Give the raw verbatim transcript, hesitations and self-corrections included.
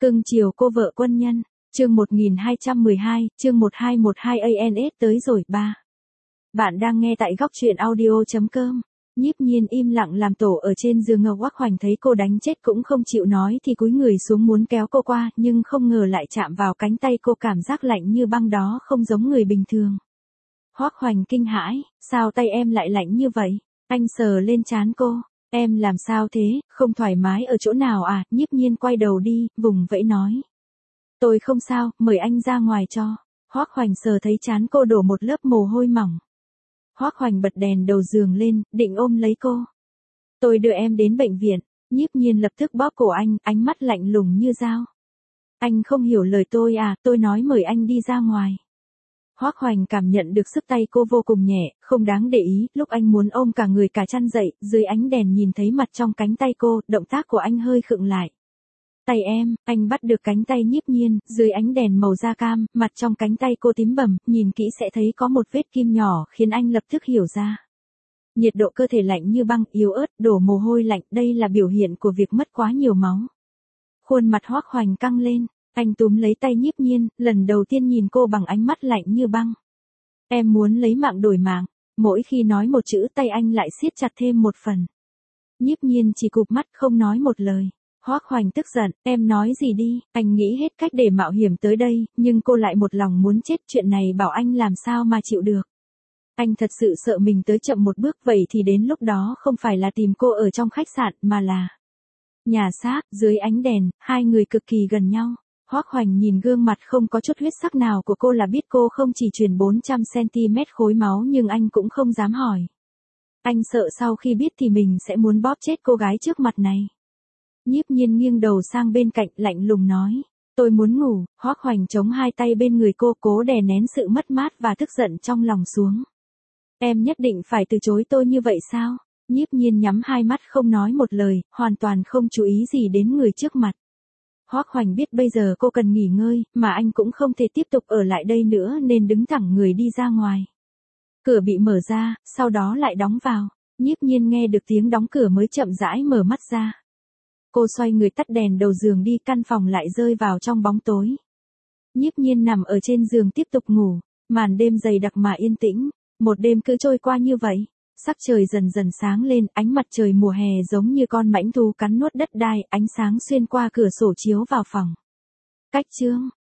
Cưng chiều cô vợ quân nhân, chương một nghìn hai trăm mười hai, chương một hai một hai a n s tới rồi ba. Bạn đang nghe tại góc truyện audio chấm com. Nhiếp Nhiên im lặng làm tổ ở trên giường ngầu. Hoắc Hoành thấy cô đánh chết cũng không chịu nói thì cúi người xuống muốn kéo cô qua, nhưng không ngờ lại chạm vào cánh tay cô, cảm giác lạnh như băng đó không giống người bình thường. Hoắc Hoành kinh hãi, sao tay em lại lạnh như vậy? Anh sờ lên trán cô, em làm sao thế, không thoải mái ở chỗ nào à? Nhiếp Nhiên quay đầu đi, vùng vẫy nói. Tôi không sao, mời anh ra ngoài cho. Hoắc Hoành sờ thấy trán cô đổ một lớp mồ hôi mỏng. Hoắc Hoành bật đèn đầu giường lên, định ôm lấy cô. Tôi đưa em đến bệnh viện. Nhiếp Nhiên lập tức bóp cổ anh, ánh mắt lạnh lùng như dao. Anh không hiểu lời tôi à, tôi nói mời anh đi ra ngoài. Hoắc Hoành cảm nhận được sức tay cô vô cùng nhẹ, không đáng để ý, lúc anh muốn ôm cả người cả chăn dậy, dưới ánh đèn nhìn thấy mặt trong cánh tay cô, động tác của anh hơi khựng lại. Tay em, anh bắt được cánh tay Nhiếp Nhiên, dưới ánh đèn màu da cam, mặt trong cánh tay cô tím bầm, nhìn kỹ sẽ thấy có một vết kim nhỏ, khiến anh lập tức hiểu ra. Nhiệt độ cơ thể lạnh như băng, yếu ớt, đổ mồ hôi lạnh, đây là biểu hiện của việc mất quá nhiều máu. Khuôn mặt Hoắc Hoành căng lên, anh túm lấy tay Nhiếp Nhiên, lần đầu tiên nhìn cô bằng ánh mắt lạnh như băng. Em muốn lấy mạng đổi mạng, mỗi khi nói một chữ tay anh lại siết chặt thêm một phần. Nhiếp Nhiên chỉ cụp mắt không nói một lời. Hoắc Hoành tức giận, em nói gì đi, anh nghĩ hết cách để mạo hiểm tới đây, nhưng cô lại một lòng muốn chết, chuyện này bảo anh làm sao mà chịu được. Anh thật sự sợ mình tới chậm một bước, vậy thì đến lúc đó không phải là tìm cô ở trong khách sạn, mà là nhà xác. Dưới ánh đèn, hai người cực kỳ gần nhau. Hoắc Hoành nhìn gương mặt không có chút huyết sắc nào của cô là biết cô không chỉ truyền bốn trăm xăng ti mét khối máu, nhưng anh cũng không dám hỏi. Anh sợ sau khi biết thì mình sẽ muốn bóp chết cô gái trước mặt này. Nhiếp Nhiên nghiêng đầu sang bên cạnh, lạnh lùng nói. Tôi muốn ngủ. Hoắc Hoành chống hai tay bên người cô, cố đè nén sự mất mát và tức giận trong lòng xuống. Em nhất định phải từ chối tôi như vậy sao? Nhiếp Nhiên nhắm hai mắt không nói một lời, hoàn toàn không chú ý gì đến người trước mặt. Hoắc Hoành biết bây giờ cô cần nghỉ ngơi, mà anh cũng không thể tiếp tục ở lại đây nữa nên đứng thẳng người đi ra ngoài. Cửa bị mở ra, sau đó lại đóng vào. Nhiếp Nhiên nghe được tiếng đóng cửa mới chậm rãi mở mắt ra. Cô xoay người tắt đèn đầu giường đi, căn phòng lại rơi vào trong bóng tối. Nhiếp Nhiên nằm ở trên giường tiếp tục ngủ, màn đêm dày đặc mà yên tĩnh, một đêm cứ trôi qua như vậy. Sắc trời dần dần sáng lên, ánh mặt trời mùa hè giống như con mãnh thú cắn nuốt đất đai, ánh sáng xuyên qua cửa sổ chiếu vào phòng. Cách chương